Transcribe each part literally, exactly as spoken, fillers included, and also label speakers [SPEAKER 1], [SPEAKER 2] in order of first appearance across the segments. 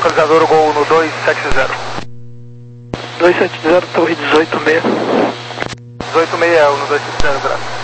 [SPEAKER 1] localizador o Gol no dois sete zero.
[SPEAKER 2] dois sete zero, torre dezoito seis.
[SPEAKER 1] dezoito seis é o no dois sete zero, graças.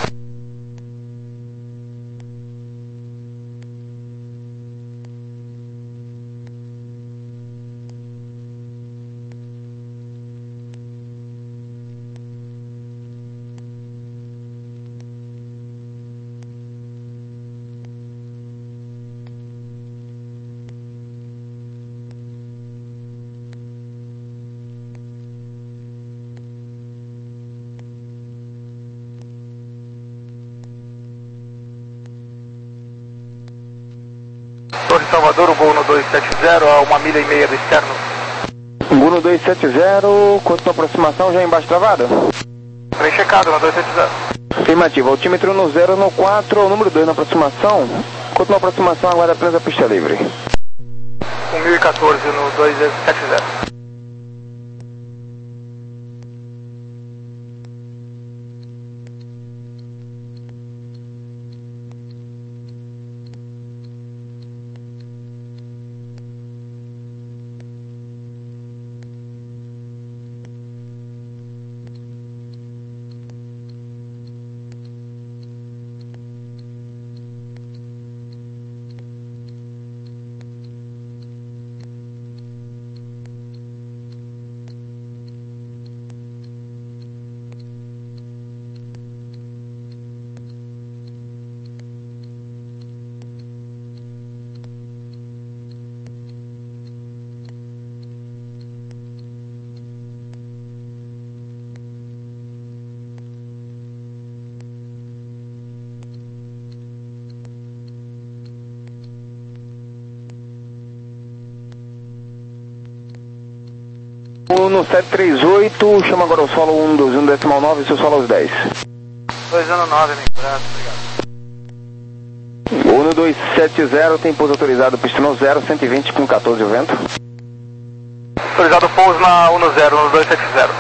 [SPEAKER 1] Torre Salvador, o Gol no dois sete zero, a uma milha e meia do externo.
[SPEAKER 3] Gol no dois sete zero, quanto na aproximação, já embaixo travada?
[SPEAKER 1] Trem checado no dois sete zero.
[SPEAKER 3] Afirmativo, altímetro no zero no quatro, número dois na aproximação. Quanto na aproximação, aguarda apenas a pista livre.
[SPEAKER 1] um mil e quatorze no dois sete zero.
[SPEAKER 3] No sete três oito, chama agora o solo um dois um decimal nove, seu solo aos dez.
[SPEAKER 1] dois um nove, amigo, graças, obrigado.
[SPEAKER 3] O no dois sete zero tem pouso autorizado, pista no zero, cento e vinte com quatorze o vento.
[SPEAKER 1] Autorizado pouso na um zero, no dois sete zero.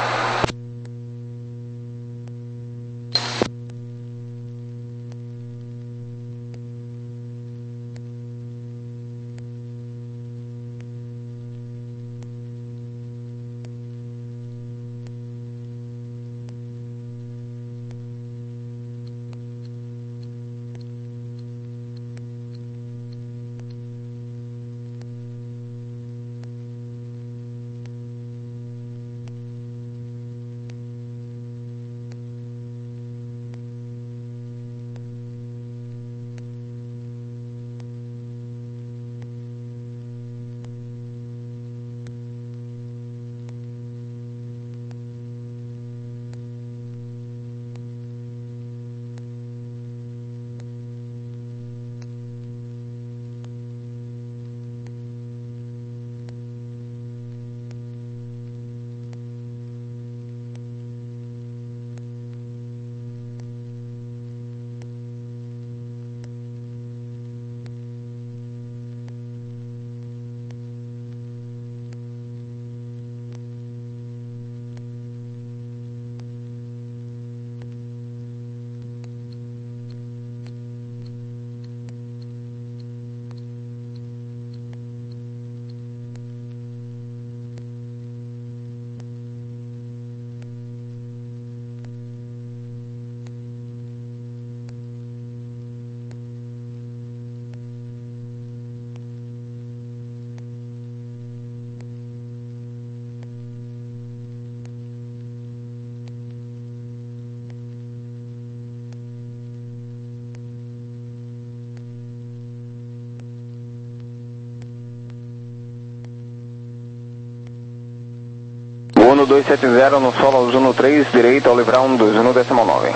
[SPEAKER 3] Uno dois sete zero no solo Zuno três, direito ao livrar um dois um decimal nove.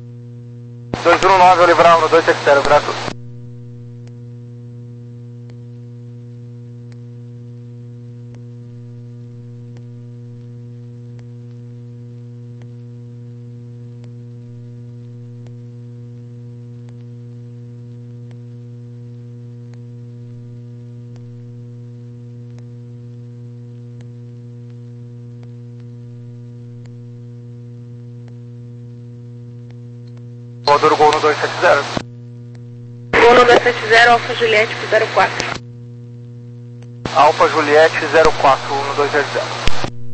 [SPEAKER 1] dois um nove ao livrar um dois sete zero, graças. Voador Gol no dois sete zero.
[SPEAKER 4] Gol no dois sete zero, Alfa Juliette pro zero quatro.
[SPEAKER 1] Alfa Juliette zero quatro um dois zero zero.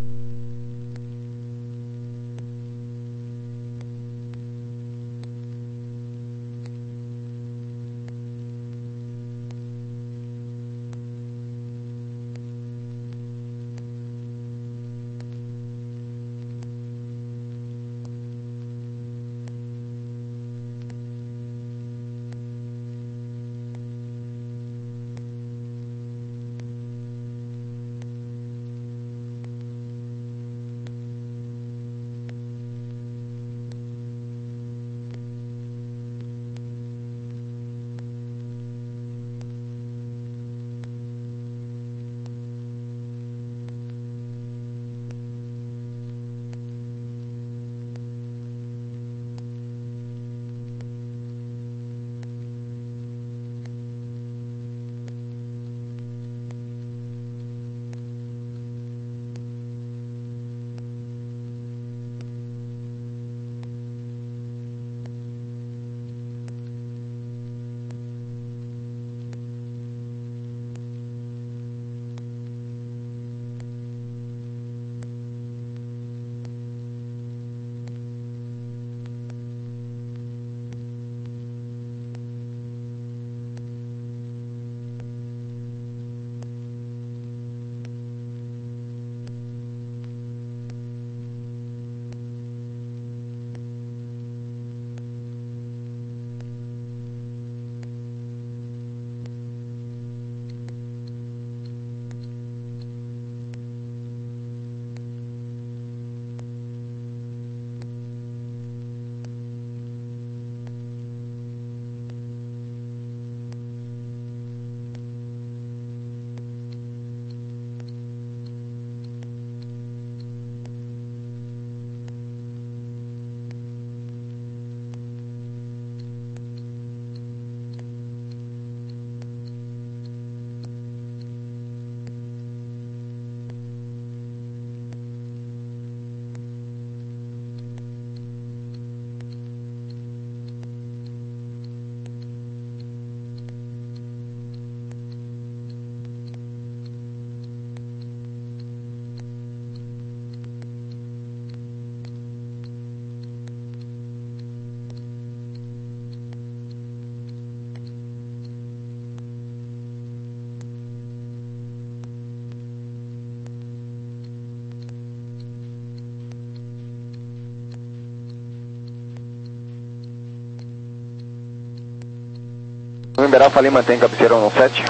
[SPEAKER 3] Liberar, falei, mantém cabeceira no sete.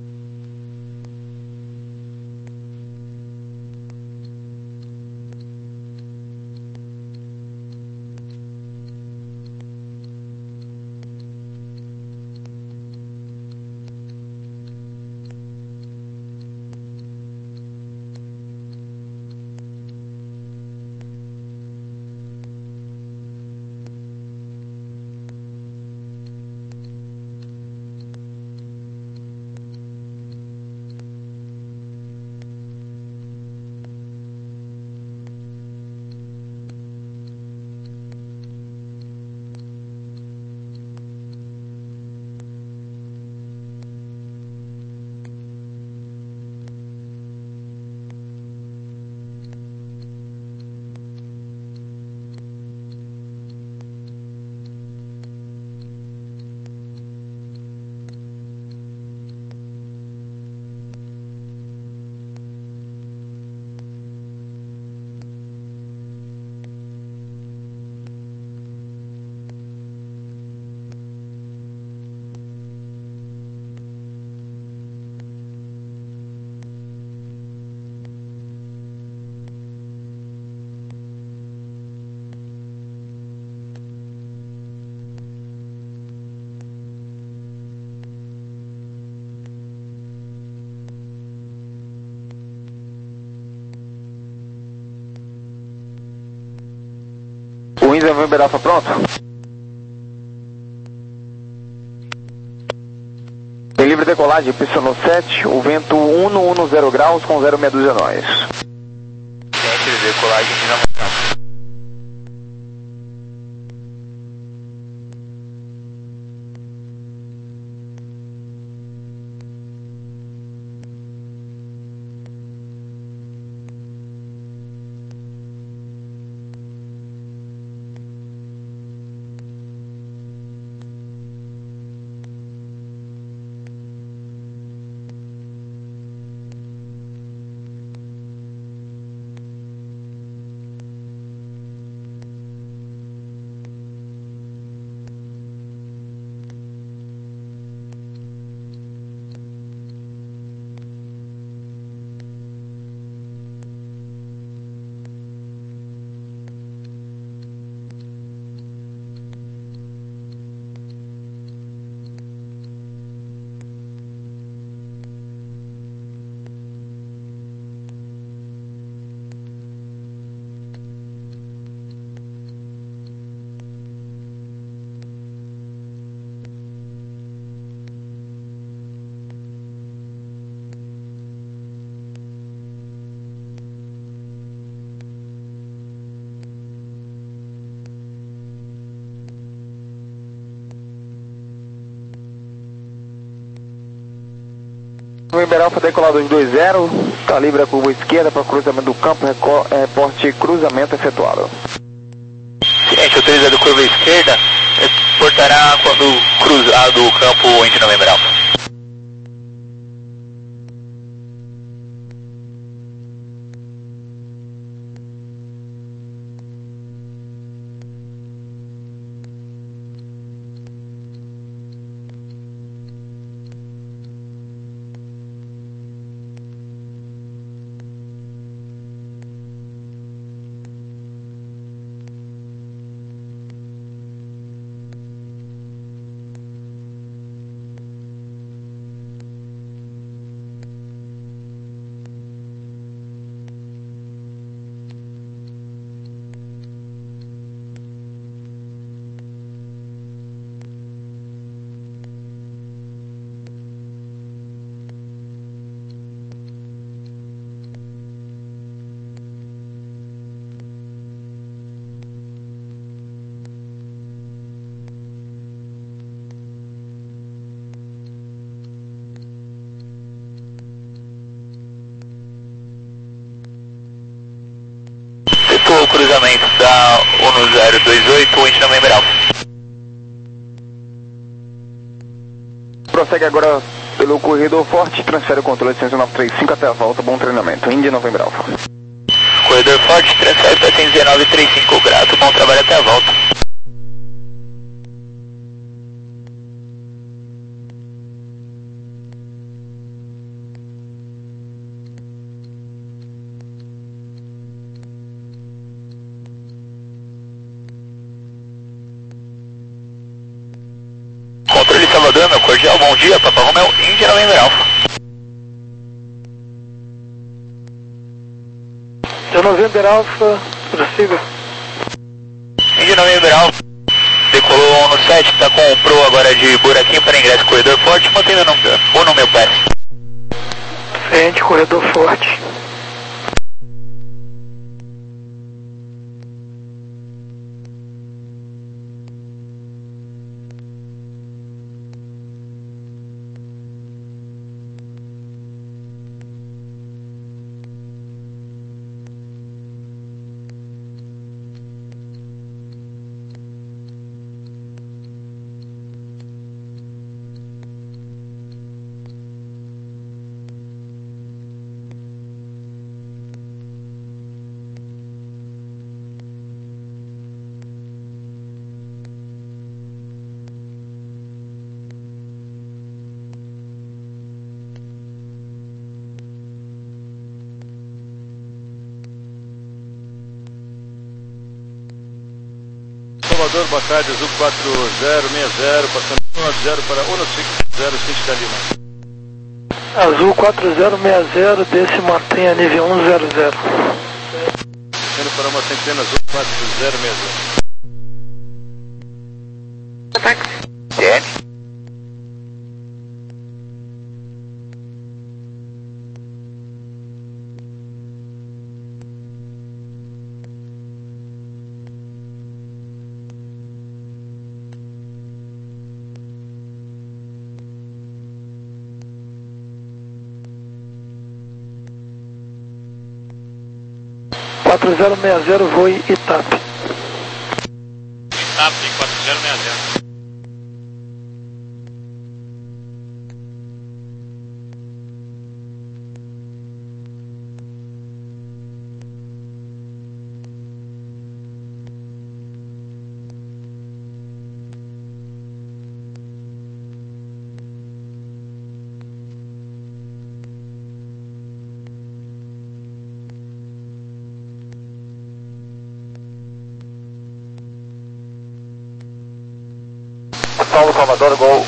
[SPEAKER 3] O Windsor November Alpha pronto? Tem livre decolagem, pista no sete, o vento um no um no zero graus com zero meia dúzia nós.
[SPEAKER 1] Livre decolagem, Dinamarca.
[SPEAKER 3] Novembro Alfa, decolar dois dois zero, está livre a curva esquerda para cruzamento do campo, reporte cruzamento efetuado.
[SPEAKER 1] Ciente, autorizado curva esquerda, reportará quando cruzado o campo Indy Novembro Alfa. O cruzamento da um zero dois oito, Indy Novembro Alfa.
[SPEAKER 3] Prossegue agora pelo corredor forte, transfere o controle de nove três cinco até a volta, bom treinamento. Indy Novembro Alfa.
[SPEAKER 1] Corredor forte, transfere para cento e nove trinta e cinco, grato, bom trabalho até a volta. Controle Salvador, meu cordial, bom dia, Papa Romeo, Indy Novembro Alfa.
[SPEAKER 2] Indy Novembro Alfa, prossiga.
[SPEAKER 1] Indy Novembro Alfa, decolou no sete, está com o Pro agora de buraquinho para ingresso, corredor forte, mantendo o número, o número pé.
[SPEAKER 2] Frente, corredor forte.
[SPEAKER 4] Salvador, boa tarde, Azul quatro zero seis zero, passando um zero para um seis zero, Cinti da Lima.
[SPEAKER 2] Azul quatro zero seis zero, desce mantenha nível um zero zero.
[SPEAKER 4] Indo para uma centena Azul quatro zero seis zero.
[SPEAKER 1] Táxi. T N.
[SPEAKER 2] quatro zero seis zero, voe Itap.
[SPEAKER 4] Itap, quatro zero seis zero.
[SPEAKER 1] Paulo Salvador, gol.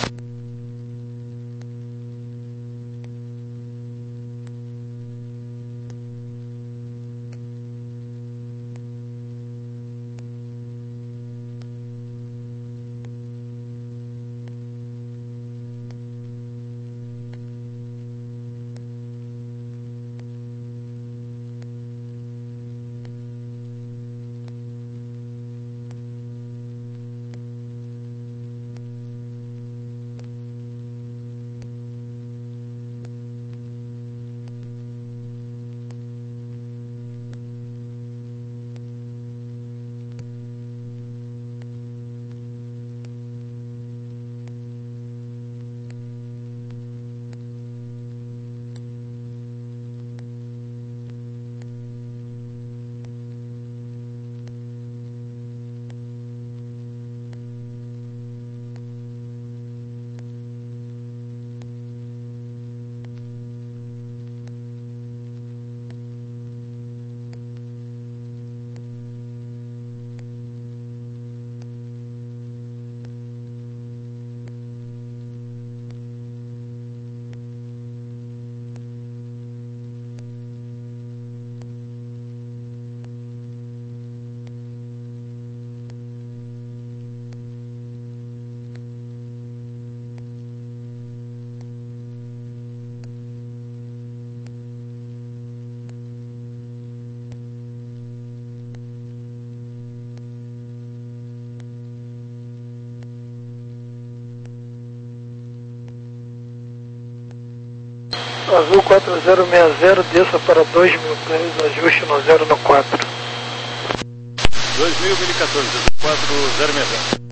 [SPEAKER 2] Azul quatro zero seis zero, desça para dois mil pés, ajuste no zero no quatro.
[SPEAKER 4] dois mil, mil e quatorze, Azul quatro zero seis zero.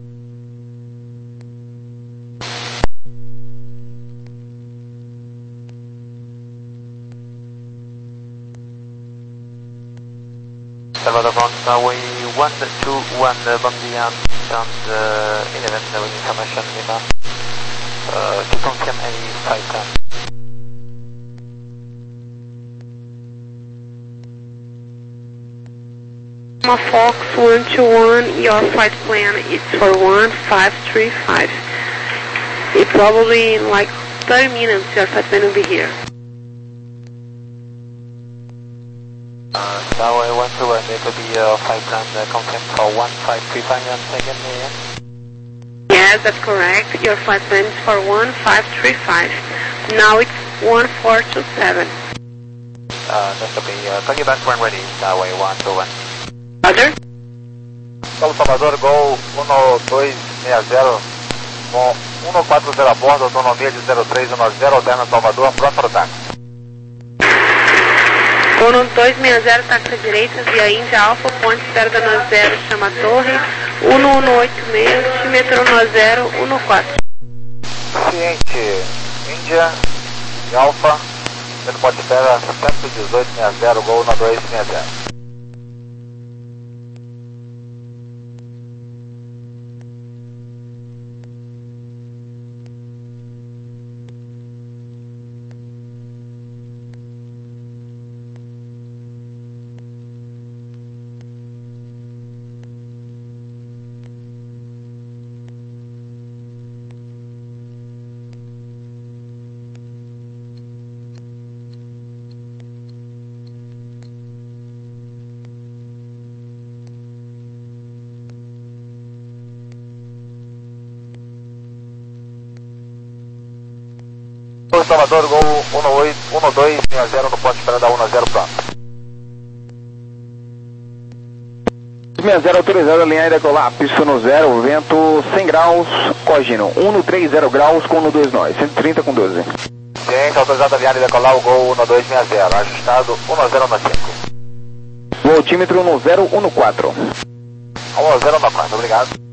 [SPEAKER 1] Salvador Ground Runway one two one, uh, Bombardier sound uh, eleven uh, with information Lima uh, to confirm any flight plan.
[SPEAKER 5] Lima Fox one two one, your flight plan is for one five three five. It probably in like thirty minutes your flight plan will be here.
[SPEAKER 1] Uh, Tower one two one, it will be uh, flight plan uh, confirmed for one five three five on second, yeah?
[SPEAKER 5] Yes, that's correct. Your flight plan is for one five three five. Now it's one four two seven.
[SPEAKER 1] Uh, that's okay. Uh, call you back when ready, Tower one two one.
[SPEAKER 5] Roger?
[SPEAKER 3] Paulo Salvador, Gol um dois seis zero, com um quatro zero a bordo, autonomia de zero três um zero, alterna Salvador, pronto para o táxi.
[SPEAKER 5] Uno dois seis zero, taxa direita, via Índia Alfa, ponte zero dois zero, chama torre, um um oito seis, altimetro um zero um quatro.
[SPEAKER 3] Ciente, Índia, Alfa, sendo ponte espera cento e dezoito sessenta, Gol um dois seis zero. Salvador, Gol um dois seis zero no ponto esperando a um zero pronto. seis zero autorizado, linha aérea decolar, pista no zero, vento cem graus, cogino, um três zero graus com um dois nove, cento e trinta com doze. Ciente, autorizado a linha aérea decolar, o Gol um dois seis zero, ajustado um zero cinco. O altímetro um zero um quatro. um zero um quatro, obrigado.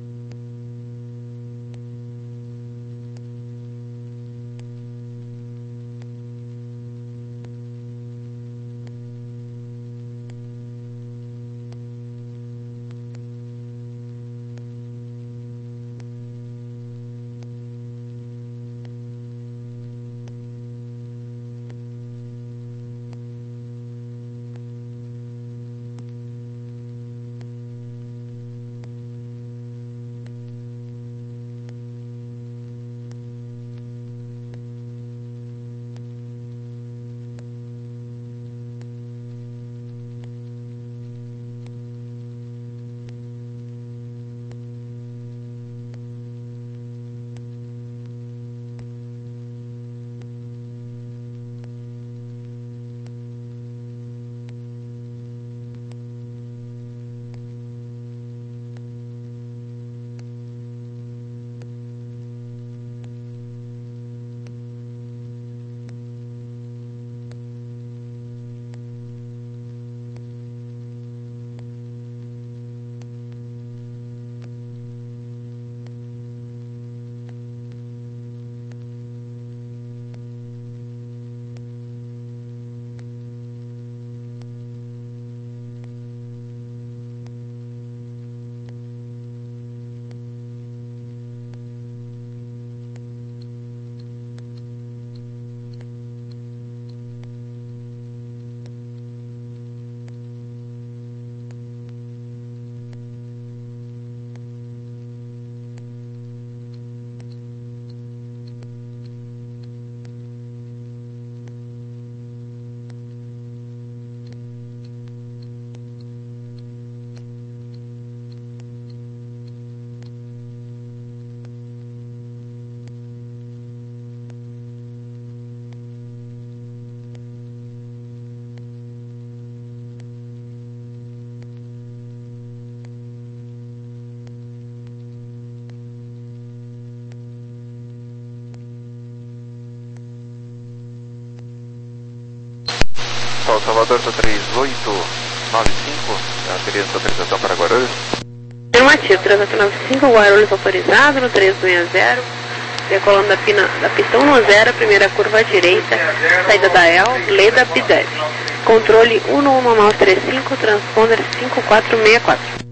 [SPEAKER 3] Salvador, está três oito nove cinco, teria essa autorização para Guarulhos?
[SPEAKER 5] Afirmativo, três oito nove cinco, Guarulhos autorizado no três seis zero, decolando da, pina, da pista um no zero, primeira curva à direita, saída da E L, Leda B dez. Controle um um nove três cinco, transponder cinco quatro seis quatro.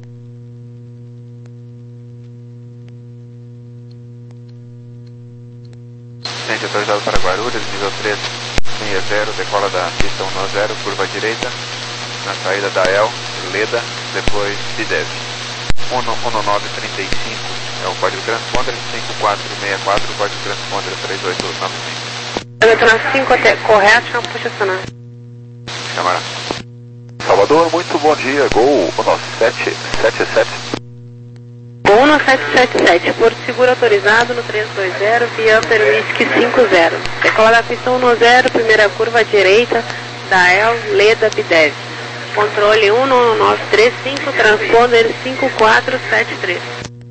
[SPEAKER 3] Gente, autorizado para Guarulhos, nível três seis zero, decola da pista um no zero, curva à direita, na saída da E L, Leda, depois B dez. um um nove três cinco é o código transponder, cinco quatro seis quatro, código transponder três oito nove cinco.
[SPEAKER 5] três oito nove cinco até correto, campo estacionário.
[SPEAKER 3] Câmara. Salvador, muito bom dia, Gol um sete sete sete.
[SPEAKER 5] Gol um sete sete sete, Porto Seguro autorizado no três dois zero, via Upper Whisky cinco zero. Decola da pista um no zero, primeira curva à direita, da E L, Leda B dez. Controle um um nove três cinco, transponder cinco quatro sete três.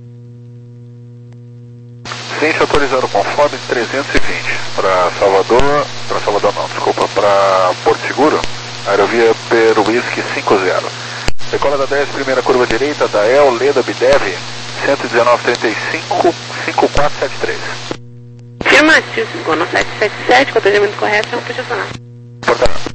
[SPEAKER 3] Ciência autorizado conforme trezentos e vinte para Salvador, para Salvador não, desculpa, para Porto Seguro, aerovia per Whisky cinco zero. Decola da dez, primeira curva direita, da E L, Leda B dez, cento e dezenove trinta e cinco, cinco quatro sete três.
[SPEAKER 5] Afirmativo, Gol um sete sete sete, com atendimento correto, campo estacionário.
[SPEAKER 3] Portanto.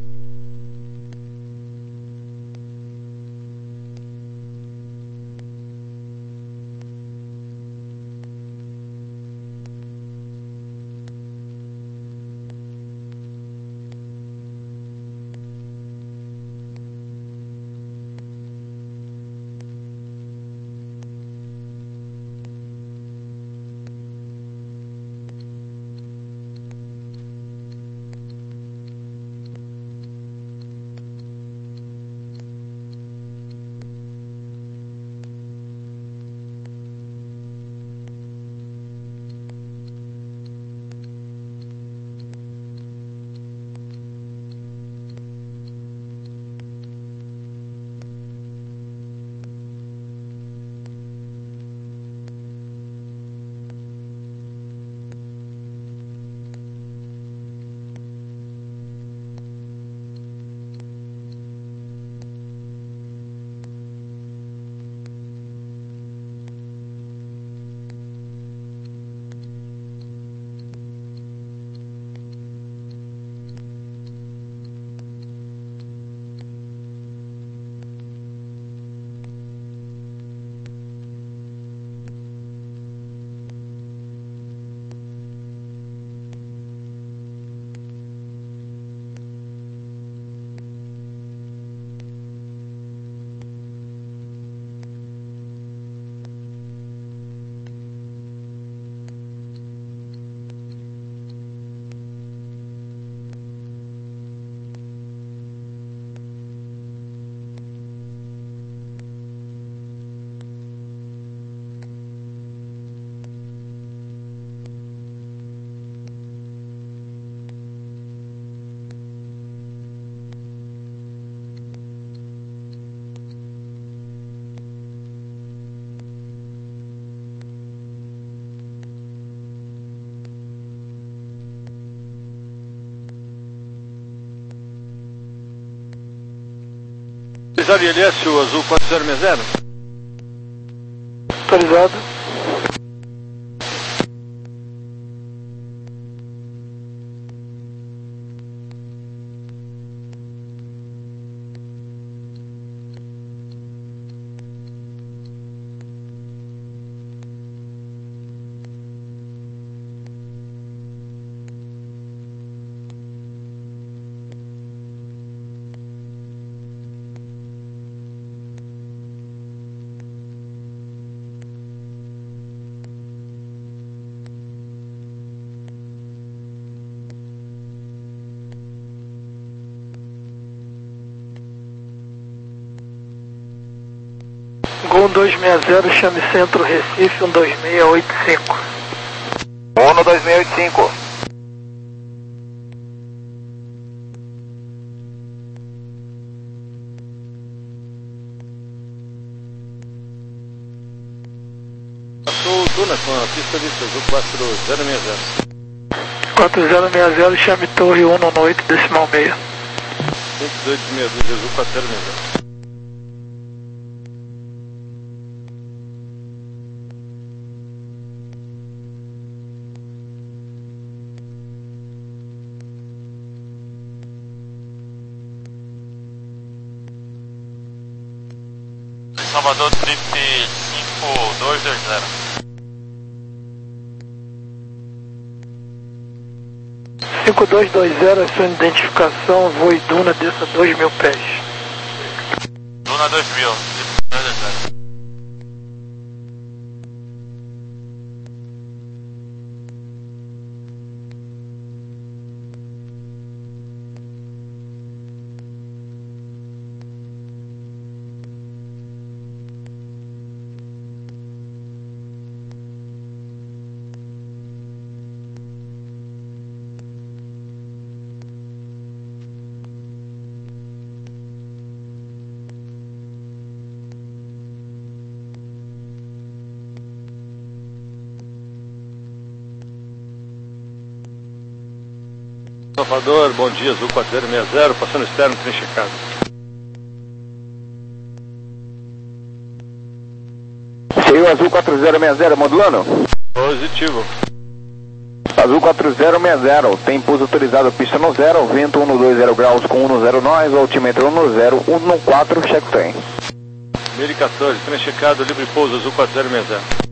[SPEAKER 4] Autorizado I L S, o azul quatro zero seis zero.
[SPEAKER 2] Autorizado. Gol dois seis zero, chame Centro Recife um dois seis oito cinco.
[SPEAKER 3] um dois seis oito cinco.
[SPEAKER 4] Passou o Tuna com a pista de azul quatro zero seis zero.
[SPEAKER 2] quatro zero seis zero, chame Torre um no oito decimal seis.
[SPEAKER 4] cento e dezoito, meia dúzia, Azul quatro zero seis zero.
[SPEAKER 6] Salvador, trip cinco dois dois zero.
[SPEAKER 2] cinco dois dois zero, sua identificação, voo Duna, desça dois mil pés.
[SPEAKER 6] Duna dois mil, trip dois dois zero.
[SPEAKER 4] Salvador, bom dia, Azul quatro zero seis zero, passando externo, trem checado.
[SPEAKER 3] Cheio Azul quatro zero seis zero, modulando?
[SPEAKER 4] Positivo.
[SPEAKER 3] Azul quatro zero seis zero, tem pouso autorizado, pista no zero, vento um dois zero graus com um zero nós, altímetro um zero um quatro, check trem.
[SPEAKER 4] mil e quatorze, trem checado, livre pouso, Azul quatro zero seis zero.